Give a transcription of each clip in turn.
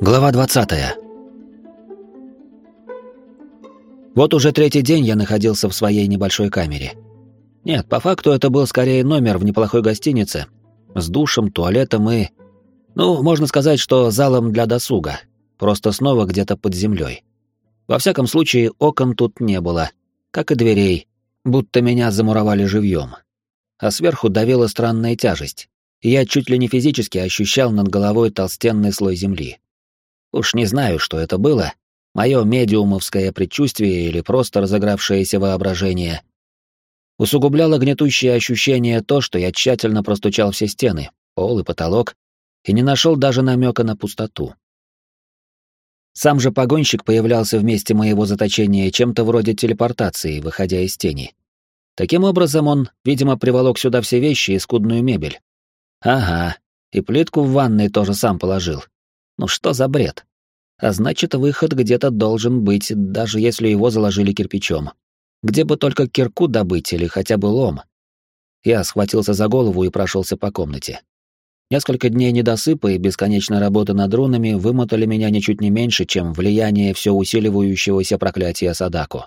Глава 20. Вот уже третий день я находился в своей небольшой камере. Нет, по факту это был скорее номер в неплохой гостинице, с душем, туалетом и... можно сказать, что залом для досуга, просто снова где-то под землей. Во всяком случае, окон тут не было, как и дверей, будто меня замуровали живьем. А сверху давила странная тяжесть, и я чуть ли не физически ощущал над головой толстенный слой земли. Уж не знаю, что это было, мое медиумовское предчувствие или просто разыгравшееся воображение. Усугубляло гнетущее ощущение то, что я тщательно простучал все стены, пол и потолок, и не нашел даже намека на пустоту. Сам же погонщик появлялся в месте моего заточения чем-то вроде телепортации, выходя из тени. Таким образом, он, видимо, приволок сюда все вещи и скудную мебель. Ага, и плитку в ванной тоже сам положил. Ну что за бред? А значит, выход где-то должен быть, даже если его заложили кирпичом. Где бы только кирку добыть или хотя бы лом. Я схватился за голову и прошелся по комнате. Несколько дней недосыпа и бесконечной работы над рунами вымотали меня ничуть не меньше, чем влияние все усиливающегося проклятия Садако.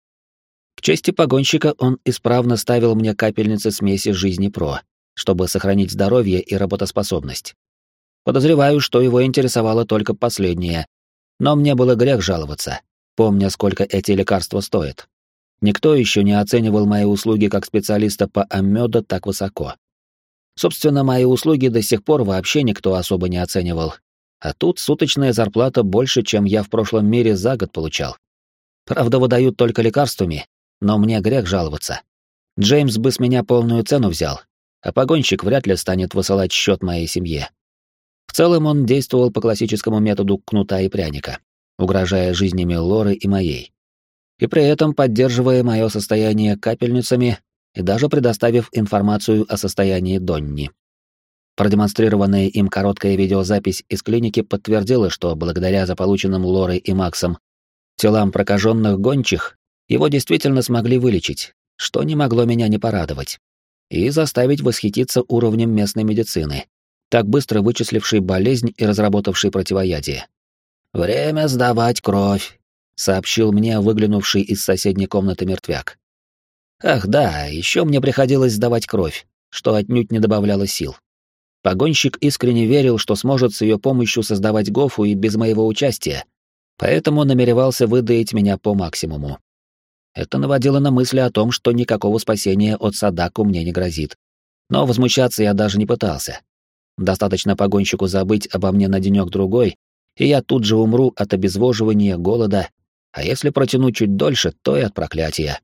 К чести погонщика, он исправно ставил мне капельницы смеси жизни Про, чтобы сохранить здоровье и работоспособность. Подозреваю, что его интересовало только последнее, но мне было грех жаловаться, помня, сколько эти лекарства стоят. Никто еще не оценивал мои услуги как специалиста по аммёду так высоко. Собственно, мои услуги до сих пор вообще никто особо не оценивал, а тут суточная зарплата больше, чем я в прошлом мире за год получал. Правда, выдают только лекарствами, но мне грех жаловаться. Джеймс бы с меня полную цену взял, а погонщик вряд ли станет высылать счет моей семье. В целом он действовал по классическому методу кнута и пряника, угрожая жизнями Лоры и моей. И при этом поддерживая мое состояние капельницами и даже предоставив информацию о состоянии Донни. Продемонстрированная им короткая видеозапись из клиники подтвердила, что благодаря заполученным Лорой и Максом телам прокаженных гончих его действительно смогли вылечить, что не могло меня не порадовать, и заставить восхититься уровнем местной медицины, так быстро вычисливший болезнь и разработавший противоядие. «Время сдавать кровь», — сообщил мне выглянувший из соседней комнаты мертвяк. Ах да, еще мне приходилось сдавать кровь, что отнюдь не добавляло сил. Погонщик искренне верил, что сможет с ее помощью создавать Гофу и без моего участия, поэтому намеревался выдаить меня по максимуму. Это наводило на мысли о том, что никакого спасения от Садако мне не грозит. Но возмущаться я даже не пытался. Достаточно погонщику забыть обо мне на денек-другой, и я тут же умру от обезвоживания, голода, а если протянуть чуть дольше, то и от проклятия.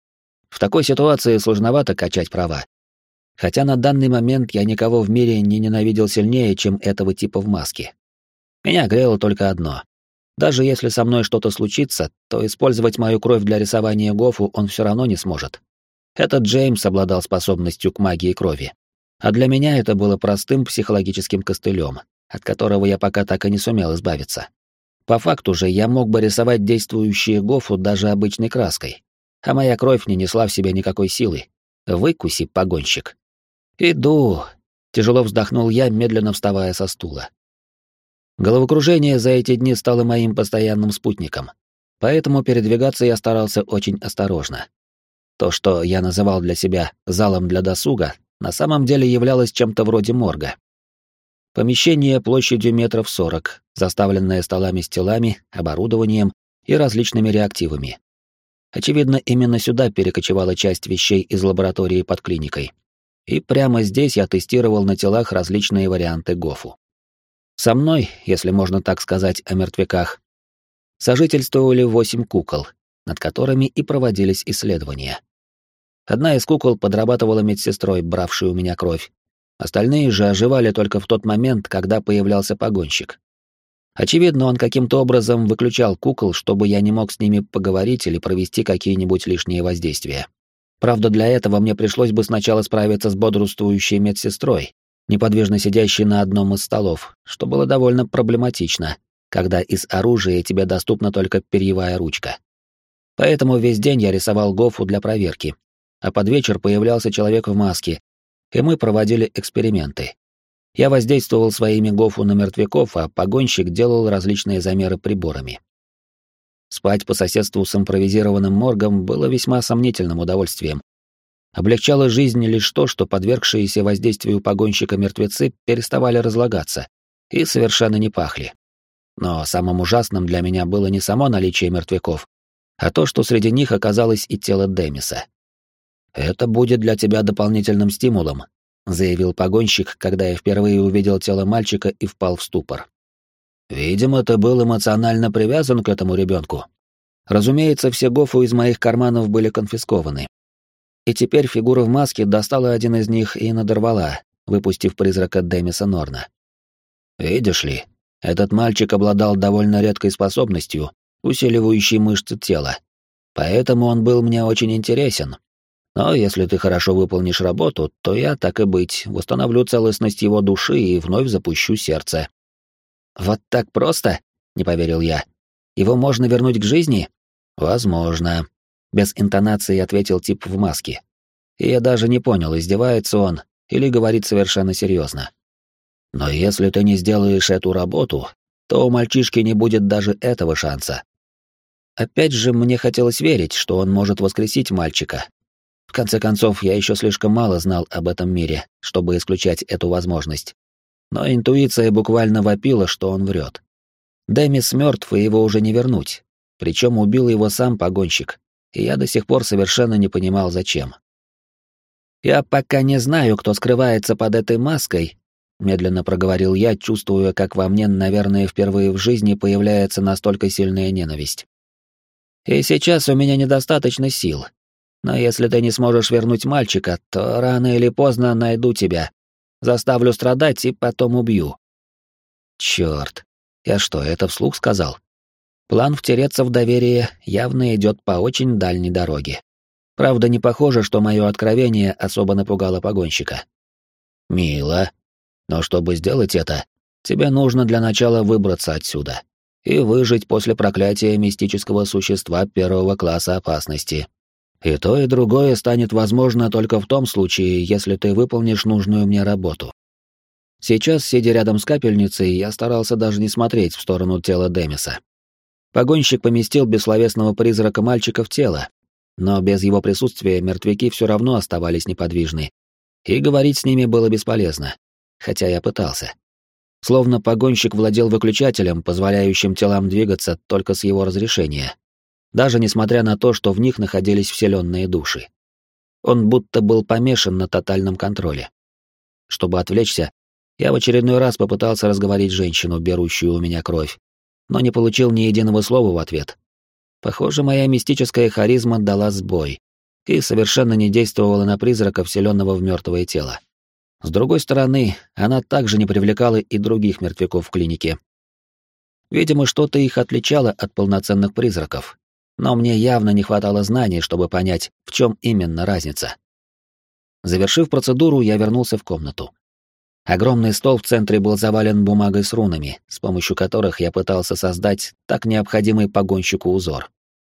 В такой ситуации сложновато качать права. Хотя на данный момент я никого в мире не ненавидел сильнее, чем этого типа в маске. Меня грело только одно. Даже если со мной что-то случится, то использовать мою кровь для рисования Гофу он все равно не сможет. Этот Джеймс обладал способностью к магии крови. А для меня это было простым психологическим костылем, от которого я пока так и не сумел избавиться. По факту же я мог бы рисовать действующие Гофу даже обычной краской, а моя кровь не несла в себе никакой силы. Выкуси, погонщик. «Иду», — тяжело вздохнул я, медленно вставая со стула. Головокружение за эти дни стало моим постоянным спутником, поэтому передвигаться я старался очень осторожно. То, что я называл для себя залом для досуга, на самом деле являлось чем-то вроде морга. Помещение площадью метров 40, заставленное столами с телами, оборудованием и различными реактивами. Очевидно, именно сюда перекочевала часть вещей из лаборатории под клиникой. И прямо здесь я тестировал на телах различные варианты Гофу. Со мной, если можно так сказать о мертвяках, сожительствовали 8 кукол, над которыми и проводились исследования. Одна из кукол подрабатывала медсестрой, бравшей у меня кровь. Остальные же оживали только в тот момент, когда появлялся погонщик. Очевидно, он каким-то образом выключал кукол, чтобы я не мог с ними поговорить или провести какие-нибудь лишние воздействия. Правда, для этого мне пришлось бы сначала справиться с бодрствующей медсестрой, неподвижно сидящей на одном из столов, что было довольно проблематично, когда из оружия тебе доступна только перьевая ручка. Поэтому весь день я рисовал Гофу для проверки, а под вечер появлялся человек в маске, и мы проводили эксперименты. Я воздействовал своими гофу на мертвяков, а погонщик делал различные замеры приборами. Спать по соседству с импровизированным моргом было весьма сомнительным удовольствием. Облегчало жизнь лишь то, что подвергшиеся воздействию погонщика мертвецы переставали разлагаться и совершенно не пахли. Но самым ужасным для меня было не само наличие мертвяков, а то, что среди них оказалось и тело Демиса. «Это будет для тебя дополнительным стимулом», — заявил погонщик, когда я впервые увидел тело мальчика и впал в ступор. «Видимо, ты был эмоционально привязан к этому ребенку. Разумеется, все гофу из моих карманов были конфискованы. И теперь фигура в маске достала один из них и надорвала, выпустив призрака Демиса Норна. Видишь ли, этот мальчик обладал довольно редкой способностью, усиливающей мышцы тела. Поэтому он был мне очень интересен. Но если ты хорошо выполнишь работу, то я, так и быть, восстановлю целостность его души и вновь запущу сердце». «Вот так просто?» — не поверил я. «Его можно вернуть к жизни?» «Возможно», — без интонации ответил тип в маске. И я даже не понял, издевается он или говорит совершенно серьезно. «Но если ты не сделаешь эту работу, то у мальчишки не будет даже этого шанса». Опять же, мне хотелось верить, что он может воскресить мальчика. В конце концов, я еще слишком мало знал об этом мире, чтобы исключать эту возможность. Но интуиция буквально вопила, что он врет. Демис мертв, и его уже не вернуть. Причем убил его сам погонщик, и я до сих пор совершенно не понимал, зачем. «Я пока не знаю, кто скрывается под этой маской», — медленно проговорил я, чувствуя, как во мне, наверное, впервые в жизни появляется настолько сильная ненависть. «И сейчас у меня недостаточно сил. Но если ты не сможешь вернуть мальчика, то рано или поздно найду тебя. Заставлю страдать и потом убью». Черт, я что, это вслух сказал? План втереться в доверие явно идет по очень дальней дороге. Правда, не похоже, что мое откровение особо напугало погонщика. «Мило, но чтобы сделать это, тебе нужно для начала выбраться отсюда и выжить после проклятия мистического существа первого класса опасности. И то, и другое станет возможно только в том случае, если ты выполнишь нужную мне работу». Сейчас, сидя рядом с капельницей, я старался даже не смотреть в сторону тела Демиса. Погонщик поместил бессловесного призрака мальчика в тело, но без его присутствия мертвяки все равно оставались неподвижны, и говорить с ними было бесполезно, хотя я пытался. Словно погонщик владел выключателем, позволяющим телам двигаться только с его разрешения, даже несмотря на то, что в них находились вселенные души. Он будто был помешан на тотальном контроле. Чтобы отвлечься, я в очередной раз попытался разговорить женщину, берущую у меня кровь, но не получил ни единого слова в ответ. Похоже, моя мистическая харизма дала сбой и совершенно не действовала на призрака, вселенного в мертвое тело. С другой стороны, она также не привлекала и других мертвяков в клинике. Видимо, что-то их отличало от полноценных призраков, но мне явно не хватало знаний, чтобы понять, в чем именно разница. Завершив процедуру, я вернулся в комнату. Огромный стол в центре был завален бумагой с рунами, с помощью которых я пытался создать так необходимый погонщику узор.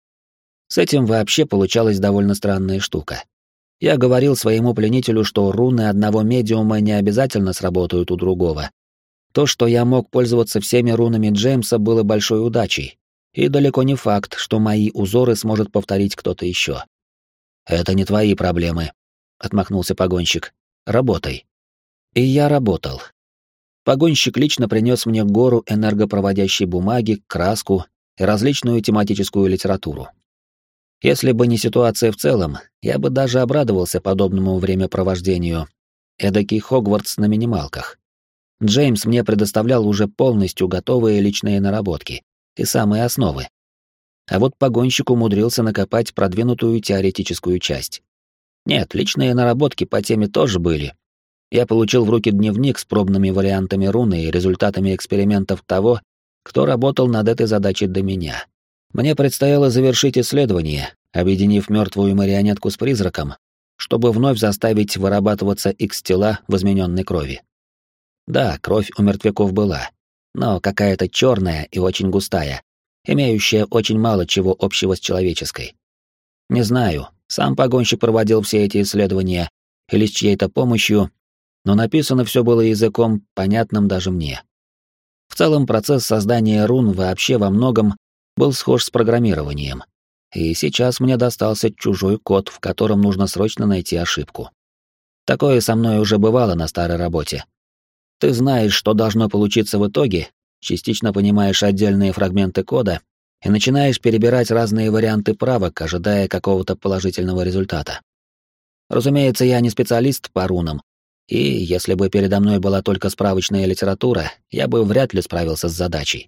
С этим вообще получалась довольно странная штука. Я говорил своему пленителю, что руны одного медиума не обязательно сработают у другого. То, что я мог пользоваться всеми рунами Джеймса, было большой удачей, и далеко не факт, что мои узоры сможет повторить кто-то еще. «Это не твои проблемы», — отмахнулся погонщик. «Работай». И я работал. Погонщик лично принес мне гору энергопроводящей бумаги, краску и различную тематическую литературу. Если бы не ситуация в целом, я бы даже обрадовался подобному времяпровождению. Эдакий Хогвартс на минималках. Джеймс мне предоставлял уже полностью готовые личные наработки и самые основы. А вот погонщик умудрился накопать продвинутую теоретическую часть. Нет, личные наработки по теме тоже были. Я получил в руки дневник с пробными вариантами руны и результатами экспериментов того, кто работал над этой задачей до меня. Мне предстояло завершить исследование, объединив мертвую марионетку с призраком, чтобы вновь заставить вырабатываться X-тела в измененной крови. Да, кровь у мертвяков была, но какая-то черная и очень густая, имеющая очень мало чего общего с человеческой. Не знаю, сам погонщик проводил все эти исследования или с чьей-то помощью, но написано все было языком, понятным даже мне. В целом процесс создания рун вообще во многом был схож с программированием. И сейчас мне достался чужой код, в котором нужно срочно найти ошибку. Такое со мной уже бывало на старой работе. Ты знаешь, что должно получиться в итоге, частично понимаешь отдельные фрагменты кода и начинаешь перебирать разные варианты правок, ожидая какого-то положительного результата. Разумеется, я не специалист по рунам, и если бы передо мной была только справочная литература, я бы вряд ли справился с задачей.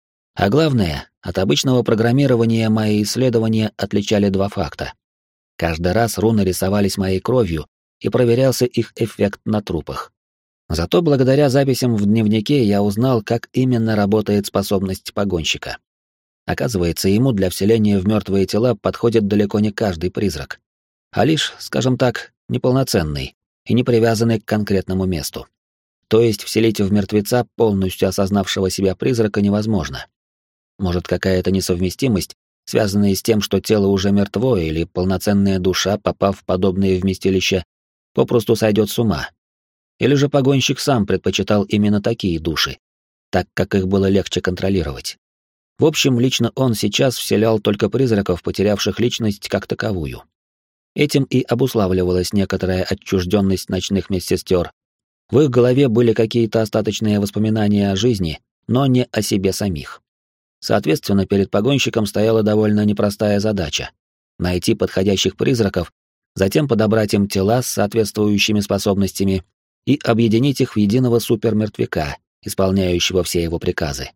А главное, от обычного программирования мои исследования отличали два факта. Каждый раз руны рисовались моей кровью, и проверялся их эффект на трупах. Зато благодаря записям в дневнике я узнал, как именно работает способность погонщика. Оказывается, ему для вселения в мертвые тела подходит далеко не каждый призрак, а лишь, скажем так, неполноценный и не привязанный к конкретному месту. То есть вселить в мертвеца, полностью осознавшего себя призрака, невозможно. Может, какая-то несовместимость, связанная с тем, что тело уже мертво, или полноценная душа, попав в подобное вместилище, попросту сойдет с ума. Или же погонщик сам предпочитал именно такие души, так как их было легче контролировать. В общем, лично он сейчас вселял только призраков, потерявших личность как таковую. Этим и обуславливалась некоторая отчужденность ночных медсестер. В их голове были какие-то остаточные воспоминания о жизни, но не о себе самих. Соответственно, перед погонщиком стояла довольно непростая задача — найти подходящих призраков, затем подобрать им тела с соответствующими способностями и объединить их в единого супермертвяка, исполняющего все его приказы.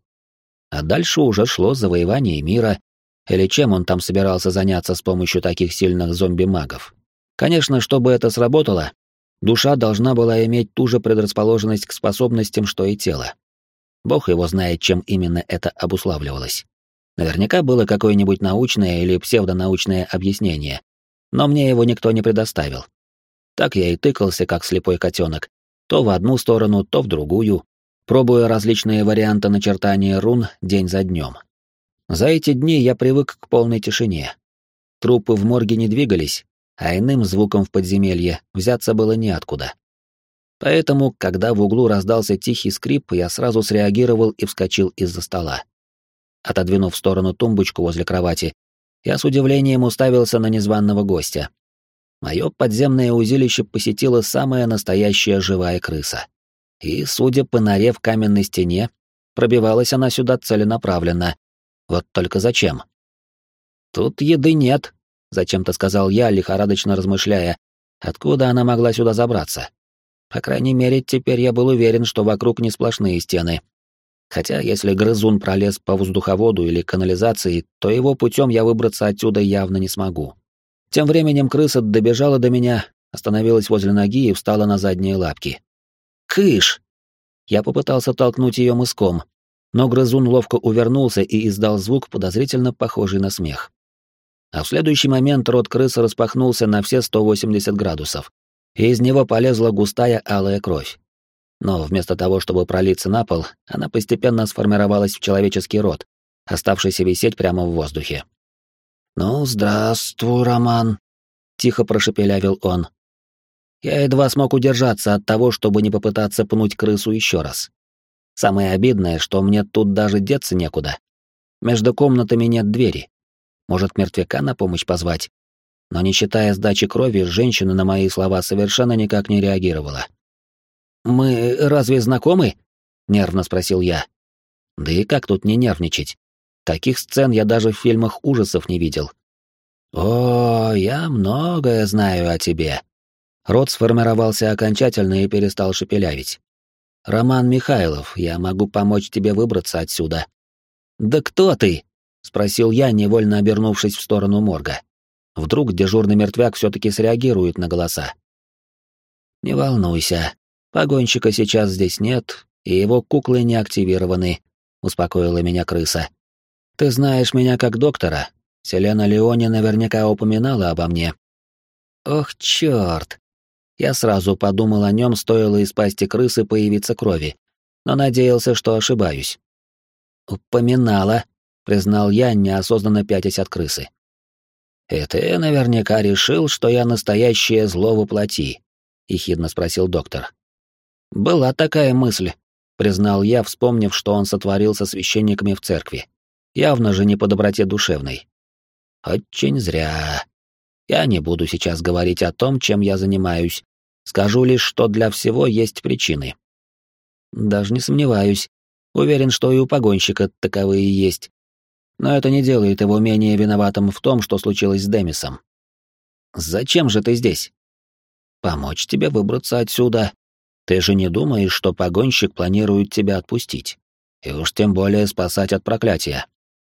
А дальше уже шло завоевание мира, или чем он там собирался заняться с помощью таких сильных зомби-магов. Конечно, чтобы это сработало, душа должна была иметь ту же предрасположенность к способностям, что и тело. Бог его знает, чем именно это обуславливалось. Наверняка было какое-нибудь научное или псевдонаучное объяснение, но мне его никто не предоставил. Так я и тыкался, как слепой котенок, то в одну сторону, то в другую, пробуя различные варианты начертания рун день за днем. За эти дни я привык к полной тишине. Трупы в морге не двигались, а иным звуком в подземелье взяться было неоткуда. Поэтому, когда в углу раздался тихий скрип, я сразу среагировал и вскочил из-за стола. Отодвинув в сторону тумбочку возле кровати, я с удивлением уставился на незваного гостя. Мое подземное узилище посетила самая настоящая живая крыса. И, судя по норе в каменной стене, пробивалась она сюда целенаправленно. Вот только зачем? «Тут еды нет», — зачем-то сказал я, лихорадочно размышляя, откуда она могла сюда забраться. По крайней мере, теперь я был уверен, что вокруг не сплошные стены. Хотя, если грызун пролез по воздуховоду или канализации, то его путем я выбраться отсюда явно не смогу. Тем временем крыса добежала до меня, остановилась возле ноги и встала на задние лапки. «Кыш!» Я попытался толкнуть ее мыском, но грызун ловко увернулся и издал звук, подозрительно похожий на смех. А в следующий момент рот крысы распахнулся на все 180 градусов, и из него полезла густая алая кровь. Но вместо того, чтобы пролиться на пол, она постепенно сформировалась в человеческий рот, оставшийся висеть прямо в воздухе. «Ну, здравствуй, Роман», — тихо прошепелявил он. Я едва смог удержаться от того, чтобы не попытаться пнуть крысу еще раз. Самое обидное, что мне тут даже деться некуда. Между комнатами нет двери. Может, мертвяка на помощь позвать? Но не считая сдачи крови, женщина на мои слова совершенно никак не реагировала. «Мы разве знакомы?» — нервно спросил я. Да и как тут не нервничать? Таких сцен я даже в фильмах ужасов не видел. «О, я многое знаю о тебе». Рот сформировался окончательно и перестал шепелявить. «Роман Михайлов, я могу помочь тебе выбраться отсюда». «Да кто ты?» — спросил я, невольно обернувшись в сторону морга. Вдруг дежурный мертвяк все-таки среагирует на голоса. «Не волнуйся, погонщика сейчас здесь нет, и его куклы не активированы», — успокоила меня крыса. «Ты знаешь меня как доктора. Селена Леони наверняка упоминала обо мне». «Ох, черт!» Я сразу подумал о нем, стоило из пасти крысы появиться крови, но надеялся, что ошибаюсь. «Упоминала», — признал я, неосознанно пятясь от крысы. «И ты наверняка решил, что я настоящее зло воплоти?» — ехидно спросил доктор. Была такая мысль, признал я, вспомнив, что он сотворил со священниками в церкви. Явно же не по доброте душевной. Очень зря. Я не буду сейчас говорить о том, чем я занимаюсь. Скажу лишь, что для всего есть причины. Даже не сомневаюсь. Уверен, что и у погонщика таковые есть. Но это не делает его менее виноватым в том, что случилось с Демисом. Зачем же ты здесь? Помочь тебе выбраться отсюда. Ты же не думаешь, что погонщик планирует тебя отпустить? И уж тем более спасать от проклятия.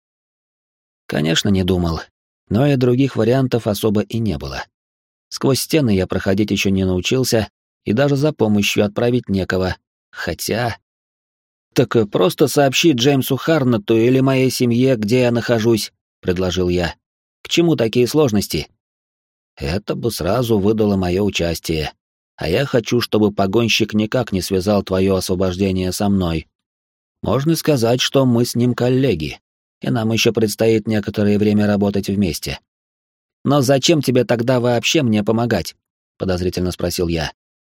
Конечно, не думал. Но и других вариантов особо и не было. Сквозь стены я проходить еще не научился, и даже за помощью отправить некого. Хотя... «Так просто сообщи Джеймсу Харнетту или моей семье, где я нахожусь», — предложил я. «К чему такие сложности?» «Это бы сразу выдало мое участие. А я хочу, чтобы погонщик никак не связал твое освобождение со мной. Можно сказать, что мы с ним коллеги, и нам еще предстоит некоторое время работать вместе». «Но зачем тебе тогда вообще мне помогать?» — подозрительно спросил я.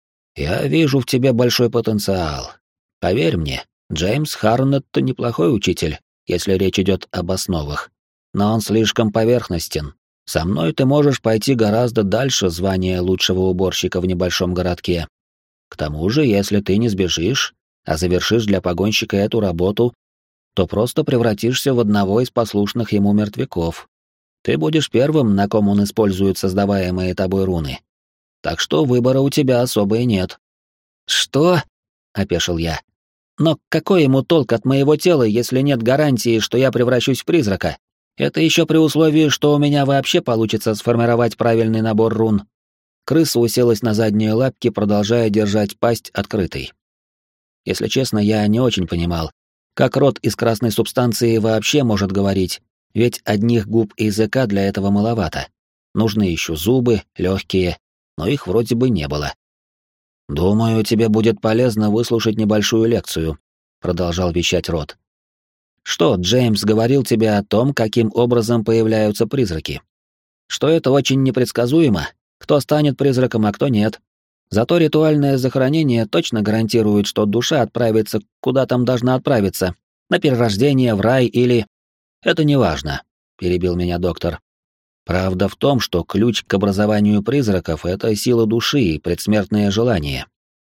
«Я вижу в тебе большой потенциал. Поверь мне, Джеймс Харнетт неплохой учитель, если речь идет об основах. Но он слишком поверхностен. Со мной ты можешь пойти гораздо дальше звания лучшего уборщика в небольшом городке. К тому же, если ты не сбежишь, а завершишь для погонщика эту работу, то просто превратишься в одного из послушных ему мертвяков. Ты будешь первым, на ком он использует создаваемые тобой руны. Так что выбора у тебя особо и нет». «Что?» — опешил я. «Но какой ему толк от моего тела, если нет гарантии, что я превращусь в призрака? Это еще при условии, что у меня вообще получится сформировать правильный набор рун». Крыса уселась на задние лапки, продолжая держать пасть открытой. Если честно, я не очень понимал, как род из красной субстанции вообще может говорить, ведь одних губ и языка для этого маловато. Нужны еще зубы, легкие, но их вроде бы не было. «Думаю, тебе будет полезно выслушать небольшую лекцию», — продолжал вещать Рот. «Что, Джеймс говорил тебе о том, каким образом появляются призраки? Что это очень непредсказуемо, кто станет призраком, а кто нет. Зато ритуальное захоронение точно гарантирует, что душа отправится куда там должна отправиться, на перерождение, в рай или...» «Это не важно», — перебил меня доктор. «Правда в том, что ключ к образованию призраков — это сила души и предсмертное желание.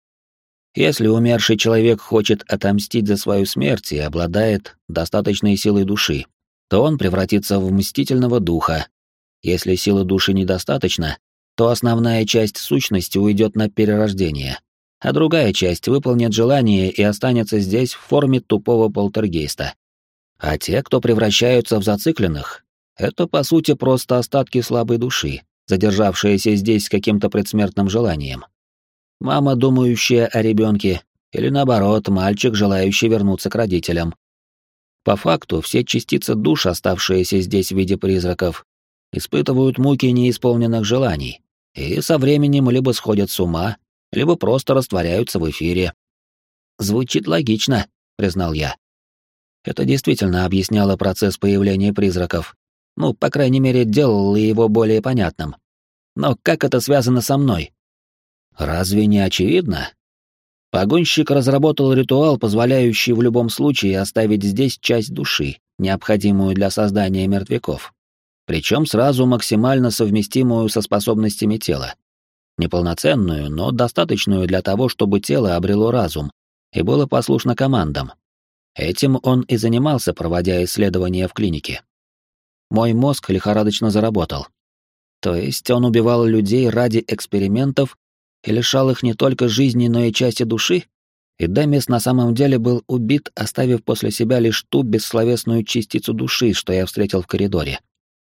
Если умерший человек хочет отомстить за свою смерть и обладает достаточной силой души, то он превратится в мстительного духа. Если силы души недостаточно, то основная часть сущности уйдет на перерождение, а другая часть выполнит желание и останется здесь в форме тупого полтергейста. А те, кто превращаются в зацикленных, это, по сути, просто остатки слабой души, задержавшиеся здесь с каким-то предсмертным желанием. Мама, думающая о ребенке, или наоборот, мальчик, желающий вернуться к родителям. По факту, все частицы душ, оставшиеся здесь в виде призраков, испытывают муки неисполненных желаний, и со временем либо сходят с ума, либо просто растворяются в эфире. «Звучит логично», — признал я. Это действительно объясняло процесс появления призраков. Ну, по крайней мере, делало его более понятным. Но как это связано со мной? Разве не очевидно? Погонщик разработал ритуал, позволяющий в любом случае оставить здесь часть души, необходимую для создания мертвяков. Причем сразу максимально совместимую со способностями тела. Неполноценную, но достаточную для того, чтобы тело обрело разум и было послушно командам. Этим он и занимался, проводя исследования в клинике. Мой мозг лихорадочно заработал. То есть он убивал людей ради экспериментов и лишал их не только жизни, но и части души? И Демис на самом деле был убит, оставив после себя лишь ту бессловесную частицу души, что я встретил в коридоре.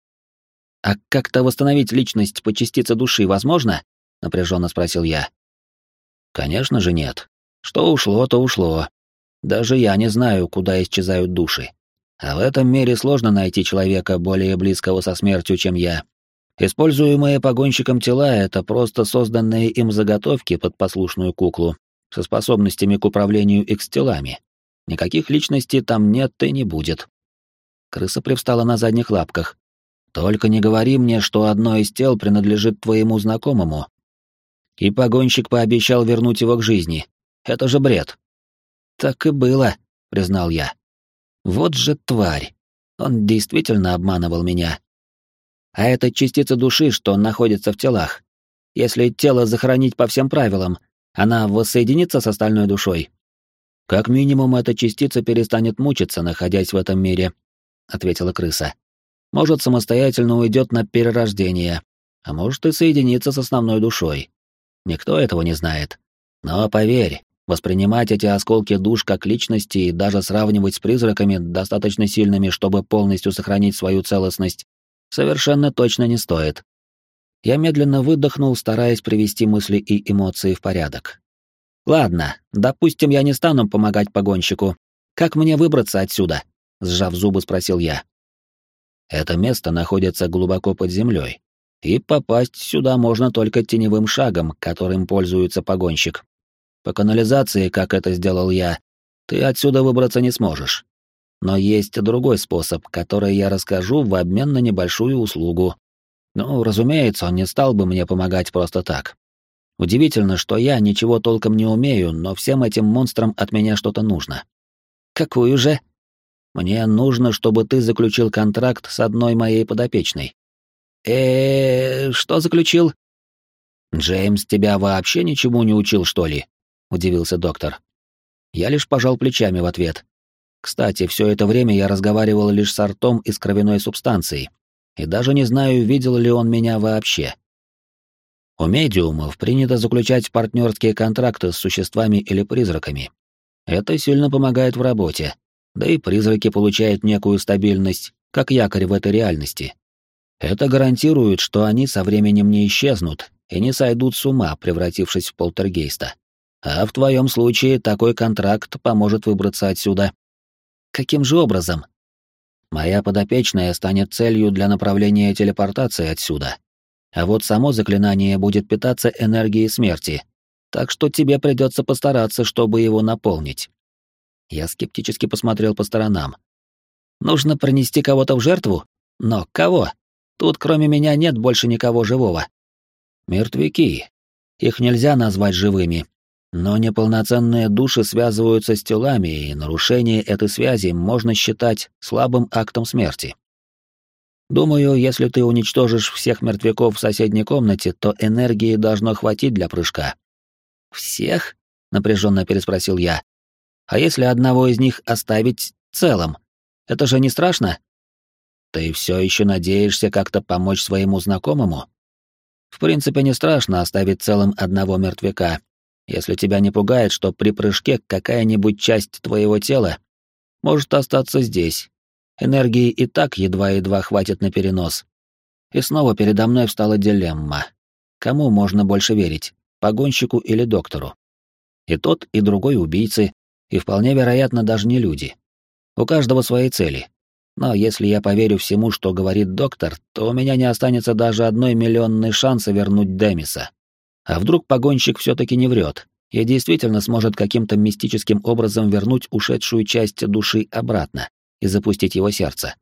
«А как-то восстановить личность по частице души возможно?» — напряженно спросил я. «Конечно же нет. Что ушло, то ушло. Даже я не знаю, куда исчезают души. А в этом мире сложно найти человека, более близкого со смертью, чем я. Используемые погонщиком тела — это просто созданные им заготовки под послушную куклу, со способностями к управлению X-телами. Никаких личностей там нет и не будет». Крыса привстала на задних лапках. «Только не говори мне, что одно из тел принадлежит твоему знакомому». И погонщик пообещал вернуть его к жизни. Это же бред. Так и было, признал я. Вот же тварь. Он действительно обманывал меня. А это частица души, что находится в телах. Если тело захоронить по всем правилам, она воссоединится с остальной душой. Как минимум, эта частица перестанет мучиться, находясь в этом мире, ответила крыса. Может, самостоятельно уйдет на перерождение, а может и соединиться с основной душой. Никто этого не знает. Но поверь, воспринимать эти осколки душ как личности и даже сравнивать с призраками, достаточно сильными, чтобы полностью сохранить свою целостность, совершенно точно не стоит. Я медленно выдохнул, стараясь привести мысли и эмоции в порядок. Ладно, допустим, я не стану помогать погонщику. Как мне выбраться отсюда? Сжав зубы, спросил я. Это место находится глубоко под землей, и попасть сюда можно только теневым шагом, которым пользуется погонщик. По канализации, как это сделал я, ты отсюда выбраться не сможешь. Но есть другой способ, который я расскажу в обмен на небольшую услугу. Ну, разумеется, он не стал бы мне помогать просто так. Удивительно, что я ничего толком не умею, но всем этим монстрам от меня что-то нужно. Какую же? Мне нужно, чтобы ты заключил контракт с одной моей подопечной. Что заключил? Джеймс тебя вообще ничему не учил, что ли? Удивился доктор. Я лишь пожал плечами в ответ. Кстати, все это время я разговаривал лишь с Артом из кровяной субстанции, и даже не знаю, видел ли он меня вообще. У медиумов принято заключать партнерские контракты с существами или призраками. Это сильно помогает в работе, да и призраки получают некую стабильность, как якорь в этой реальности. Это гарантирует, что они со временем не исчезнут и не сойдут с ума, превратившись в полтергейста. А в твоем случае такой контракт поможет выбраться отсюда. Каким же образом? Моя подопечная станет целью для направления телепортации отсюда. А вот само заклинание будет питаться энергией смерти, так что тебе придется постараться, чтобы его наполнить. Я скептически посмотрел по сторонам. Нужно принести кого-то в жертву? Но кого? Тут кроме меня нет больше никого живого. Мертвяки. Их нельзя назвать живыми. Но неполноценные души связываются с телами, и нарушение этой связи можно считать слабым актом смерти. Думаю, если ты уничтожишь всех мертвяков в соседней комнате, то энергии должно хватить для прыжка. «Всех?» — напряженно переспросил я. «А если одного из них оставить целым? Это же не страшно?» «Ты все еще надеешься как-то помочь своему знакомому?» «В принципе, не страшно оставить целым одного мертвяка, если тебя не пугает, что при прыжке какая-нибудь часть твоего тела может остаться здесь. Энергии и так едва-едва хватит на перенос». И снова передо мной встала дилемма. Кому можно больше верить, погонщику или доктору? И тот, и другой убийцы, и вполне вероятно даже не люди. У каждого свои цели. Но если я поверю всему, что говорит доктор, то у меня не останется даже 1 миллионный шанса вернуть Демиса. А вдруг погонщик все-таки не врет и действительно сможет каким-то мистическим образом вернуть ушедшую часть души обратно и запустить его сердце?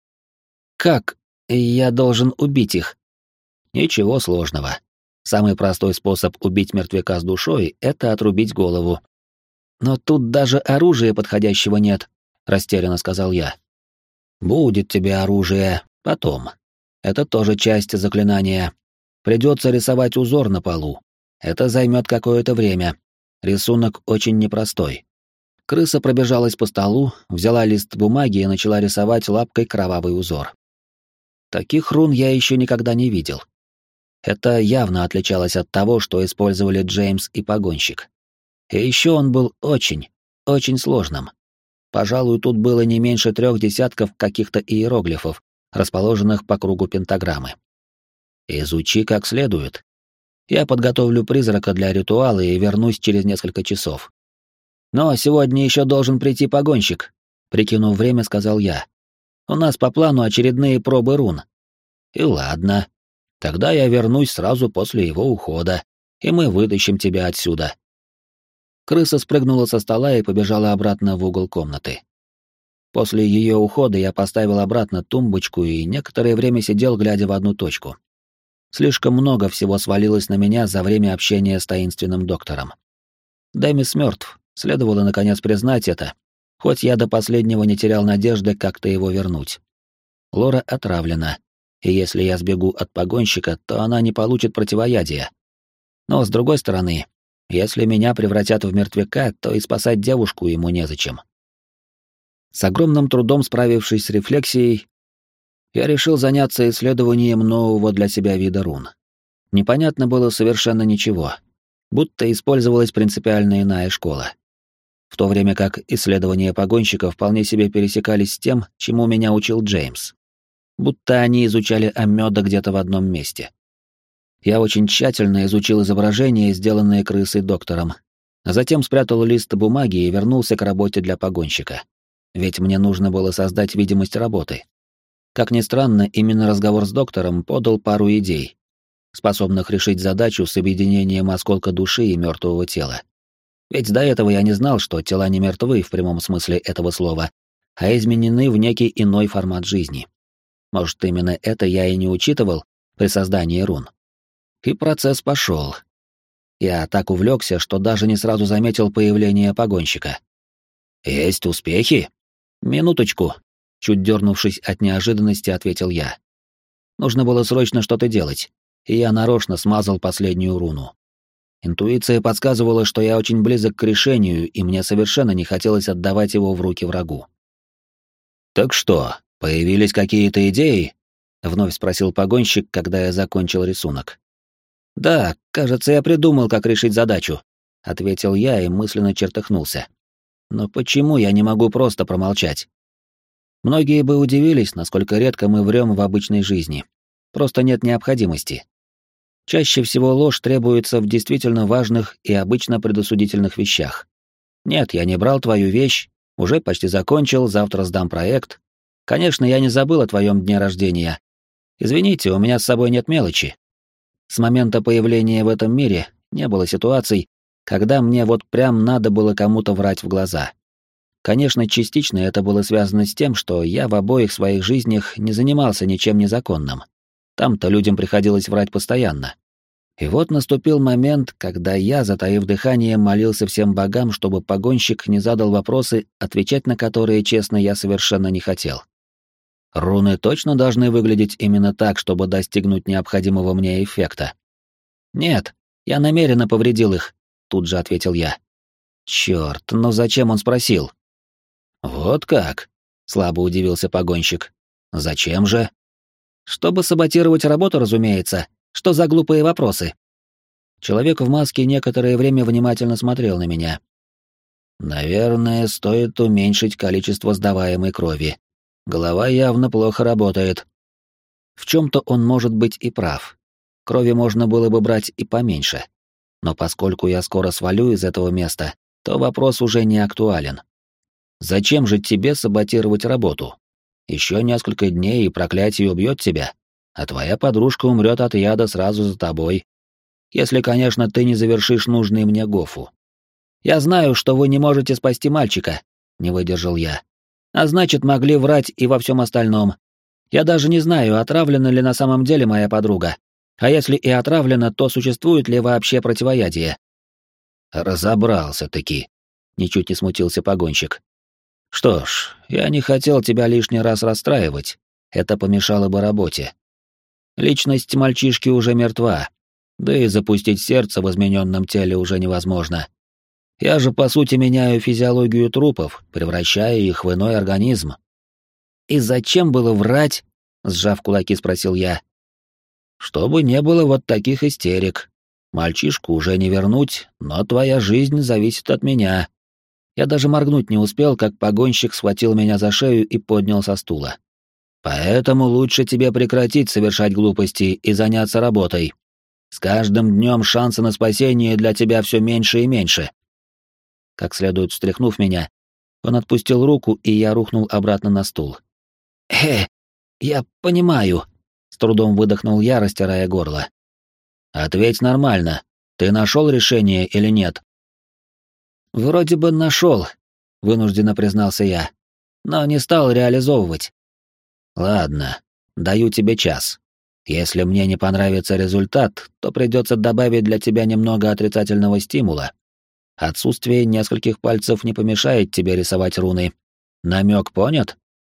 Как я должен убить их? Ничего сложного. Самый простой способ убить мертвяка с душой — это отрубить голову. Но тут даже оружия подходящего нет, растерянно сказал я. Будет тебе оружие потом. Это тоже часть заклинания. Придется рисовать узор на полу. Это займет какое-то время. Рисунок очень непростой. Крыса пробежалась по столу, взяла лист бумаги и начала рисовать лапкой кровавый узор. Таких рун я еще никогда не видел. Это явно отличалось от того, что использовали Джеймс и погонщик. И еще он был очень, очень сложным. Пожалуй, тут было не меньше 3 десятков каких-то иероглифов, расположенных по кругу пентаграммы. Изучи как следует. Я подготовлю призрака для ритуала и вернусь через несколько часов. Но сегодня еще должен прийти погонщик, прикинув время, сказал я. У нас по плану очередные пробы рун. И ладно. Тогда я вернусь сразу после его ухода, и мы вытащим тебя отсюда. Крыса спрыгнула со стола и побежала обратно в угол комнаты. После ее ухода я поставил обратно тумбочку и некоторое время сидел, глядя в одну точку. Слишком много всего свалилось на меня за время общения с таинственным доктором. Демис мертв, следовало наконец признать это, хоть я до последнего не терял надежды как-то его вернуть. Лора отравлена, и если я сбегу от погонщика, то она не получит противоядия. Но, с другой стороны, если меня превратят в мертвяка, то и спасать девушку ему незачем. С огромным трудом справившись с рефлексией, я решил заняться исследованием нового для себя вида рун. Непонятно было совершенно ничего, будто использовалась принципиально иная школа. В то время как исследования погонщика вполне себе пересекались с тем, чему меня учил Джеймс. Будто они изучали омёда где-то в одном месте. Я очень тщательно изучил изображение, сделанное крысой доктором, а затем спрятал лист бумаги и вернулся к работе для погонщика. Ведь мне нужно было создать видимость работы. Как ни странно, именно разговор с доктором подал пару идей, способных решить задачу с объединением осколка души и мертвого тела. Ведь до этого я не знал, что тела не мертвы в прямом смысле этого слова, а изменены в некий иной формат жизни. Может, именно это я и не учитывал при создании рун. И процесс пошел. Я так увлекся, что даже не сразу заметил появление погонщика. «Есть успехи?» «Минуточку», — чуть дернувшись от неожиданности, ответил я. Нужно было срочно что-то делать, и я нарочно смазал последнюю руну. Интуиция подсказывала, что я очень близок к решению, и мне совершенно не хотелось отдавать его в руки врагу. «Так что, появились какие-то идеи?» — вновь спросил погонщик, когда я закончил рисунок. «Да, кажется, я придумал, как решить задачу», — ответил я и мысленно чертыхнулся. «Но почему я не могу просто промолчать?» Многие бы удивились, насколько редко мы врем в обычной жизни. Просто нет необходимости. Чаще всего ложь требуется в действительно важных и обычно предосудительных вещах. Нет, я не брал твою вещь, уже почти закончил, завтра сдам проект. Конечно, я не забыл о твоем дне рождения. Извините, у меня с собой нет мелочи. С момента появления в этом мире не было ситуаций, когда мне вот прям надо было кому-то врать в глаза. Конечно, частично это было связано с тем, что я в обоих своих жизнях не занимался ничем незаконным. Там-то людям приходилось врать постоянно. И вот наступил момент, когда я, затаив дыхание, молился всем богам, чтобы погонщик не задал вопросы, отвечать на которые, честно, я совершенно не хотел. Руны точно должны выглядеть именно так, чтобы достигнуть необходимого мне эффекта. «Нет, я намеренно повредил их», — тут же ответил я. «Чёрт, но зачем он спросил?» «Вот как?» — слабо удивился погонщик. «Зачем же?» «Чтобы саботировать работу, разумеется. Что за глупые вопросы?» Человек в маске некоторое время внимательно смотрел на меня. «Наверное, стоит уменьшить количество сдаваемой крови. Голова явно плохо работает». В чем-то он может быть и прав. Крови можно было бы брать и поменьше. Но поскольку я скоро свалю из этого места, то вопрос уже не актуален. Зачем же тебе саботировать работу? Еще несколько дней, и проклятие убьет тебя, а твоя подружка умрет от яда сразу за тобой. Если, конечно, ты не завершишь нужный мне гофу. Я знаю, что вы не можете спасти мальчика, не выдержал я. А значит, могли врать и во всем остальном. Я даже не знаю, отравлена ли на самом деле моя подруга. А если и отравлена, то существует ли вообще противоядие? Разобрался-таки, ничуть не смутился погонщик. Что ж, я не хотел тебя лишний раз расстраивать. Это помешало бы работе. Личность мальчишки уже мертва, да и запустить сердце в измененном теле уже невозможно. Я же, по сути, меняю физиологию трупов, превращая их в иной организм. «И зачем было врать?» — сжав кулаки, спросил я. «Чтобы не было вот таких истерик. Мальчишку уже не вернуть, но твоя жизнь зависит от меня». Я даже моргнуть не успел, как погонщик схватил меня за шею и поднял со стула. «Поэтому лучше тебе прекратить совершать глупости и заняться работой. С каждым днем шансы на спасение для тебя все меньше и меньше». Как следует встряхнув меня, он отпустил руку, и я рухнул обратно на стул. Я понимаю», — с трудом выдохнул я, растирая горло. «Ответь нормально. Ты нашел решение или нет?» «Вроде бы нашел», — вынужденно признался я, но не стал реализовывать. «Ладно, даю тебе час. Если мне не понравится результат, то придется добавить для тебя немного отрицательного стимула. Отсутствие нескольких пальцев не помешает тебе рисовать руны. Намек понят?»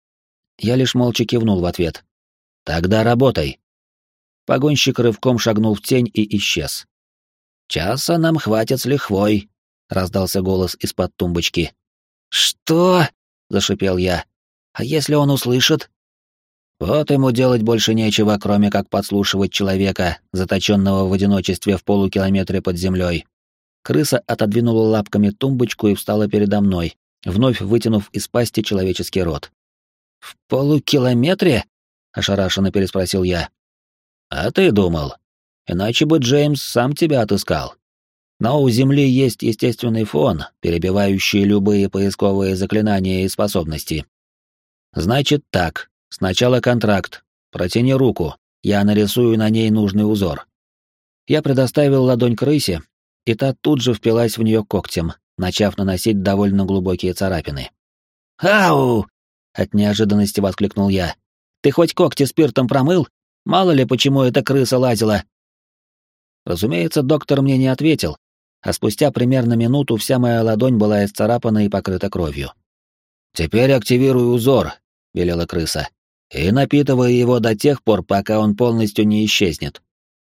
Я лишь молча кивнул в ответ. «Тогда работай». Погонщик рывком шагнул в тень и исчез. «Часа нам хватит с лихвой», — раздался голос из-под тумбочки. «Что?» — зашипел я. «А если он услышит?» Вот ему делать больше нечего, кроме как подслушивать человека, заточенного в одиночестве в полукилометре под землей. Крыса отодвинула лапками тумбочку и встала передо мной, вновь вытянув из пасти человеческий рот. «В полукилометре?» — ошарашенно переспросил я. «А ты думал? Иначе бы Джеймс сам тебя отыскал. Но у Земли есть естественный фон, перебивающий любые поисковые заклинания и способности. Значит так, сначала контракт. Протяни руку, я нарисую на ней нужный узор». Я предоставил ладонь крысе, и та тут же впилась в нее когтем, начав наносить довольно глубокие царапины. «Ау!» — от неожиданности воскликнул я. «Ты хоть когти спиртом промыл? Мало ли, почему эта крыса лазила?» Разумеется, доктор мне не ответил, а спустя примерно минуту вся моя ладонь была исцарапана и покрыта кровью. «Теперь активируй узор», — велела крыса, «и напитывай его до тех пор, пока он полностью не исчезнет».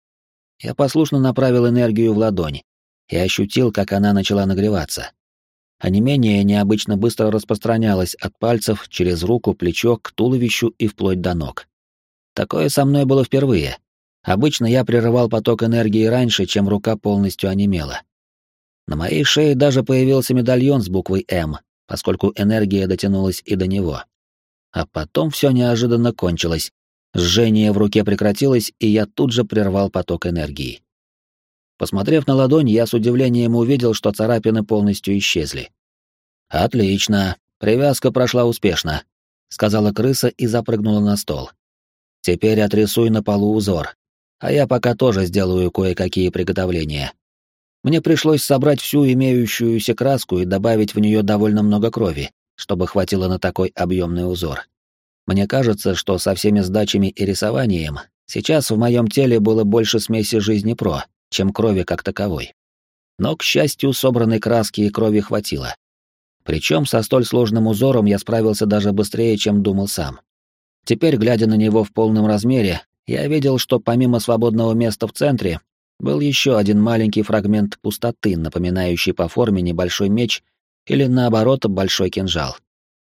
Я послушно направил энергию в ладонь и ощутил, как она начала нагреваться. Онемение необычно быстро распространялось от пальцев через руку, плечо, к туловищу и вплоть до ног. Такое со мной было впервые. Обычно я прерывал поток энергии раньше, чем рука полностью онемела. На моей шее даже появился медальон с буквой «М», поскольку энергия дотянулась и до него. А потом все неожиданно кончилось. Жжение в руке прекратилось, и я тут же прервал поток энергии. Посмотрев на ладонь, я с удивлением увидел, что царапины полностью исчезли. «Отлично, привязка прошла успешно», — сказала крыса и запрыгнула на стол. «Теперь отрисуй на полу узор, а я пока тоже сделаю кое-какие приготовления». Мне пришлось собрать всю имеющуюся краску и добавить в нее довольно много крови, чтобы хватило на такой объемный узор. Мне кажется, что со всеми сдачами и рисованием сейчас в моем теле было больше смеси жизни Про, чем крови как таковой. Но, к счастью, собранной краски и крови хватило. Причем со столь сложным узором я справился даже быстрее, чем думал сам. Теперь, глядя на него в полном размере, я видел, что помимо свободного места в центре, был еще один маленький фрагмент пустоты, напоминающий по форме небольшой меч или, наоборот, большой кинжал.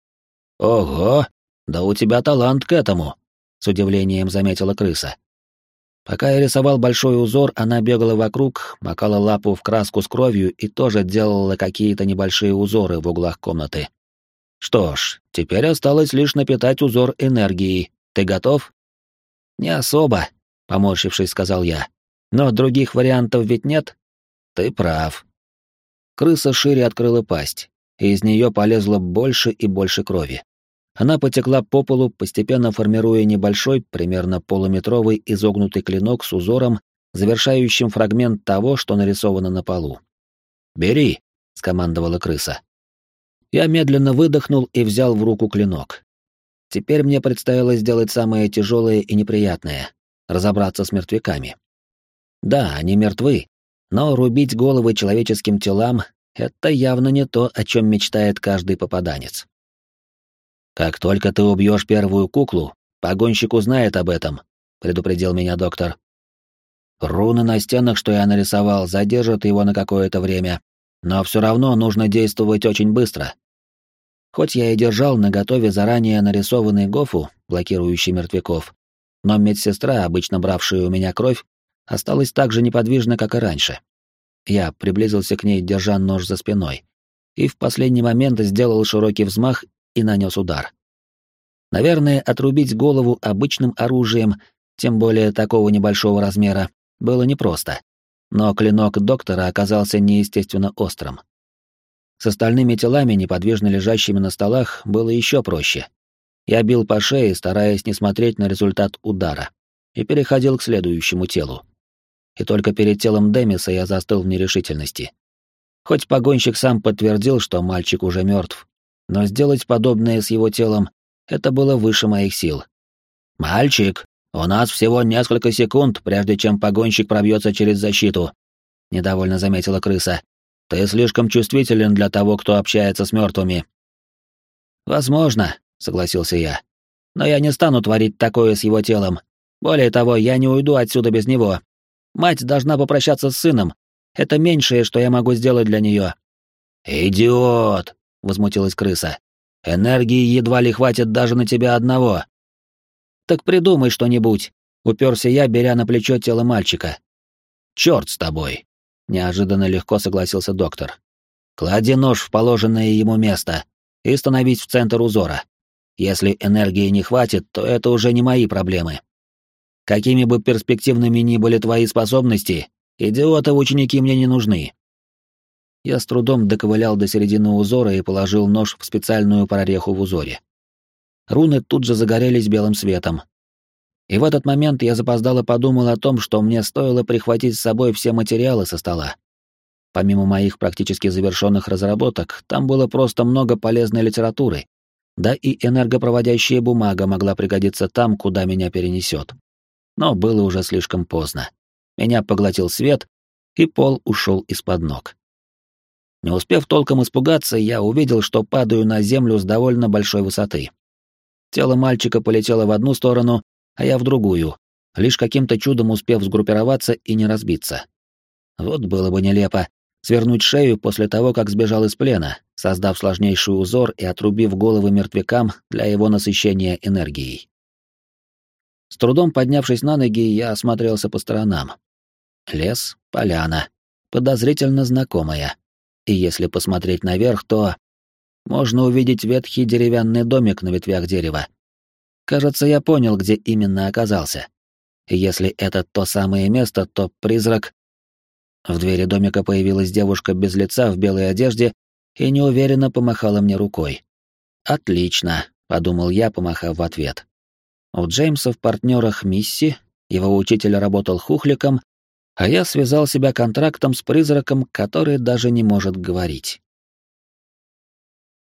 «Ого, да у тебя талант к этому», — с удивлением заметила крыса. Пока я рисовал большой узор, она бегала вокруг, макала лапу в краску с кровью и тоже делала какие-то небольшие узоры в углах комнаты. «Что ж, теперь осталось лишь напитать узор энергией. Ты готов?» «Не особо», — поморщившись, сказал я. «Но других вариантов ведь нет?» «Ты прав». Крыса шире открыла пасть, и из нее полезло больше и больше крови. Она потекла по полу, постепенно формируя небольшой, примерно полуметровый изогнутый клинок с узором, завершающим фрагмент того, что нарисовано на полу. «Бери», — скомандовала крыса. Я медленно выдохнул и взял в руку клинок. Теперь мне предстояло сделать самое тяжелое и неприятное — разобраться с мертвяками. Да, они мертвы, но рубить головы человеческим телам — это явно не то, о чем мечтает каждый попаданец. «Как только ты убьешь первую куклу, погонщик узнает об этом», — предупредил меня доктор. «Руны на стенах, что я нарисовал, задержат его на какое-то время, но все равно нужно действовать очень быстро». Хоть я и держал наготове заранее нарисованный гофу, блокирующий мертвяков, но медсестра, обычно бравшая у меня кровь, осталась так же неподвижна, как и раньше. Я приблизился к ней, держа нож за спиной, и в последний момент сделал широкий взмах и нанес удар. Наверное, отрубить голову обычным оружием, тем более такого небольшого размера, было непросто, но клинок доктора оказался неестественно острым. С остальными телами, неподвижно лежащими на столах, было еще проще. Я бил по шее, стараясь не смотреть на результат удара, и переходил к следующему телу. И только перед телом Демиса я застыл в нерешительности. Хоть погонщик сам подтвердил, что мальчик уже мертв, но сделать подобное с его телом — это было выше моих сил. «Мальчик, у нас всего несколько секунд, прежде чем погонщик пробьется через защиту», — недовольно заметила крыса. Ты слишком чувствителен для того, кто общается с мертвыми. Возможно, согласился я. Но я не стану творить такое с его телом. Более того, я не уйду отсюда без него. Мать должна попрощаться с сыном. Это меньшее, что я могу сделать для нее. «Идиот!» — возмутилась крыса. «Энергии едва ли хватит даже на тебя одного». «Так придумай что-нибудь», — уперся я, беря на плечо тело мальчика. «Черт с тобой!» — неожиданно легко согласился доктор. «Клади нож в положенное ему место и становись в центр узора. Если энергии не хватит, то это уже не мои проблемы. Какими бы перспективными ни были твои способности, идиоты-ученики мне не нужны». Я с трудом доковылял до середины узора и положил нож в специальную прореху в узоре. Руны тут же загорелись белым светом. И в этот момент я запоздало подумал о том, что мне стоило прихватить с собой все материалы со стола. Помимо моих практически завершенных разработок, там было просто много полезной литературы, да и энергопроводящая бумага могла пригодиться там, куда меня перенесет. Но было уже слишком поздно. Меня поглотил свет, и пол ушел из-под ног. Не успев толком испугаться, я увидел, что падаю на землю с довольно большой высоты. Тело мальчика полетело в одну сторону, а я в другую, лишь каким-то чудом успев сгруппироваться и не разбиться. Вот было бы нелепо свернуть шею после того, как сбежал из плена, создав сложнейший узор и отрубив головы мертвякам для его насыщения энергией. С трудом поднявшись на ноги, я осмотрелся по сторонам. Лес, поляна, подозрительно знакомая. И если посмотреть наверх, то можно увидеть ветхий деревянный домик на ветвях дерева. Кажется, я понял, где именно оказался. И если это то самое место, то призрак... В двери домика появилась девушка без лица в белой одежде и неуверенно помахала мне рукой. «Отлично», — подумал я, помахав в ответ. У Джеймса в партнерах Мисси, его учитель работал хухликом, а я связал себя контрактом с призраком, который даже не может говорить.